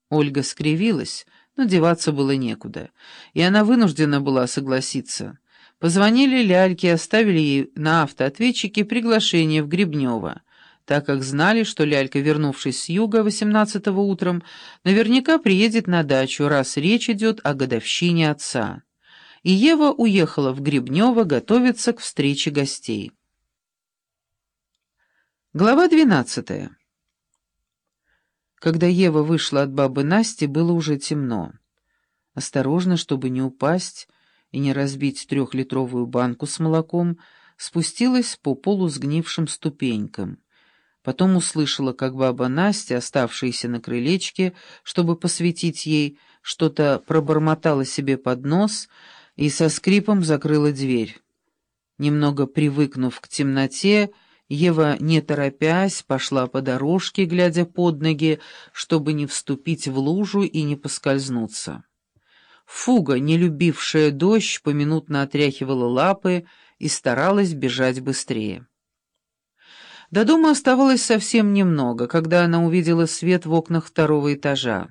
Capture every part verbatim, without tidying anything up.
Ольга скривилась, но деваться было некуда, и она вынуждена была согласиться. Позвонили Ляльке и оставили ей на автоответчике приглашение в Гребнево, так как знали, что Лялька, вернувшись с юга восемнадцатого утром, наверняка приедет на дачу, раз речь идет о годовщине отца. И Ева уехала в Гребнево готовиться к встрече гостей. Глава двенадцатая. Когда Ева вышла от бабы Насти, было уже темно. Осторожно, чтобы не упасть и не разбить трехлитровую банку с молоком, спустилась по полусгнившим ступенькам. Потом услышала, как баба Настя, оставшаяся на крылечке, чтобы посветить ей, что-то пробормотала себе под нос и со скрипом закрыла дверь. Немного привыкнув к темноте, Ева, не торопясь, пошла по дорожке, глядя под ноги, чтобы не вступить в лужу и не поскользнуться. Фуга, не любившая дождь, поминутно отряхивала лапы и старалась бежать быстрее. До дома оставалось совсем немного, когда она увидела свет в окнах второго этажа.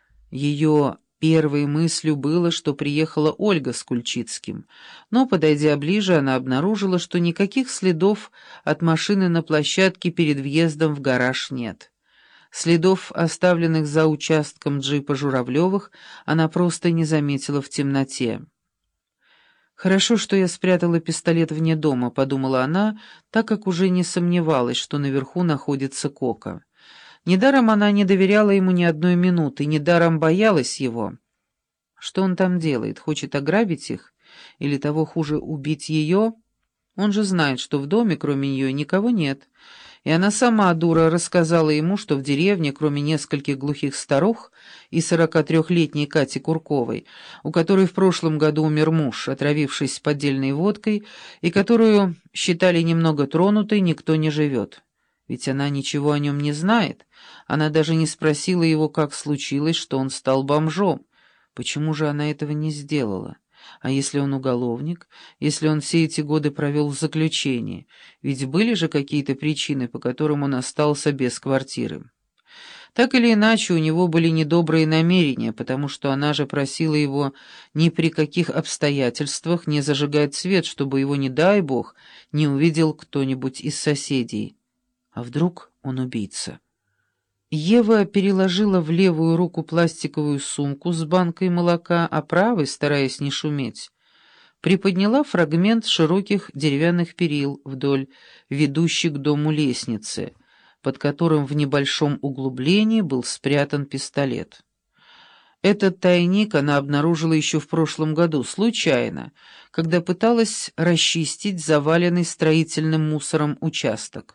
Ее первой мыслью было, что приехала Ольга с Кульчицким, но, подойдя ближе, она обнаружила, что никаких следов от машины на площадке перед въездом в гараж нет. Следов, оставленных за участком джипа Журавлевых, она просто не заметила в темноте. «Хорошо, что я спрятала пистолет вне дома», — подумала она, так как уже не сомневалась, что наверху находится Кока. Недаром она не доверяла ему ни одной минуты, недаром боялась его. Что он там делает? Хочет ограбить их? Или того хуже, убить ее? Он же знает, что в доме, кроме нее, никого нет. И она сама, дура, рассказала ему, что в деревне, кроме нескольких глухих старух и сорокатрехлетней Кати Курковой, у которой в прошлом году умер муж, отравившись поддельной водкой, и которую считали немного тронутой, никто не живет. Ведь она ничего о нем не знает. Она даже не спросила его, как случилось, что он стал бомжом. Почему же она этого не сделала? А если он уголовник? Если он все эти годы провел в заключении? Ведь были же какие-то причины, по которым он остался без квартиры. Так или иначе, у него были недобрые намерения, потому что она же просила его ни при каких обстоятельствах не зажигать свет, чтобы его, не дай бог, не увидел кто-нибудь из соседей. А вдруг он убийца? Ева переложила в левую руку пластиковую сумку с банкой молока, а правой, стараясь не шуметь, приподняла фрагмент широких деревянных перил вдоль ведущей к дому лестницы, под которым в небольшом углублении был спрятан пистолет. Этот тайник она обнаружила еще в прошлом году, случайно, когда пыталась расчистить заваленный строительным мусором участок.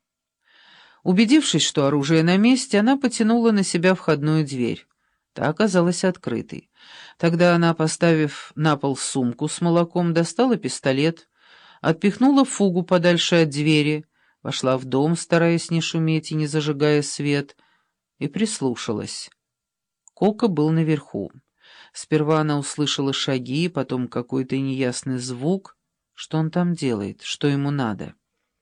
Убедившись, что оружие на месте, она потянула на себя входную дверь. Та оказалась открытой. Тогда она, поставив на пол сумку с молоком, достала пистолет, отпихнула фугу подальше от двери, вошла в дом, стараясь не шуметь и не зажигая свет, и прислушалась. Кока был наверху. Сперва она услышала шаги, потом какой-то неясный звук. Что он там делает? Что ему надо?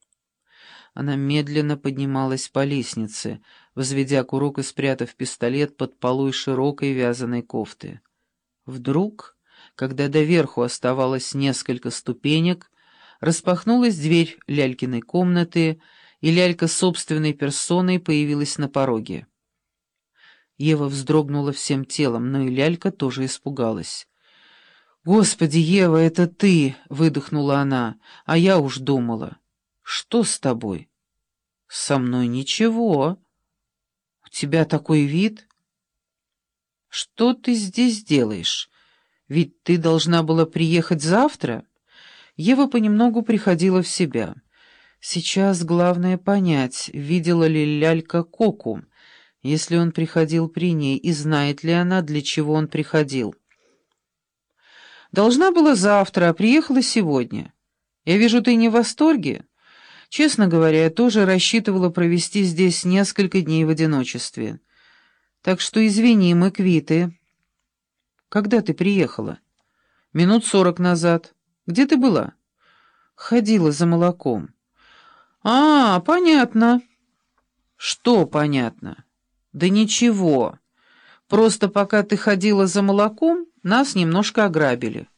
Она медленно поднималась по лестнице, возведя курок и спрятав пистолет под полой широкой вязаной кофты. Вдруг, когда доверху оставалось несколько ступенек, распахнулась дверь Лялькиной комнаты, и Лялька собственной персоной появилась на пороге. Ева вздрогнула всем телом, но и Лялька тоже испугалась. «Господи, Ева, это ты!» — выдохнула она, — «а я уж думала». «Что с тобой?» «Со мной ничего. У тебя такой вид». «Что ты здесь делаешь? Ведь ты должна была приехать завтра». Ева понемногу приходила в себя. Сейчас главное понять, видела ли Лялька Коку, если он приходил при ней, и знает ли она, для чего он приходил. «Должна была завтра, а приехала сегодня. Я вижу, ты не в восторге?» Честно говоря, я тоже рассчитывала провести здесь несколько дней в одиночестве. Так что извини, мы квиты. Когда ты приехала? Минут сорок назад. Где ты была? Ходила за молоком. А, понятно. Что понятно? Да ничего. Просто пока ты ходила за молоком, нас немножко ограбили».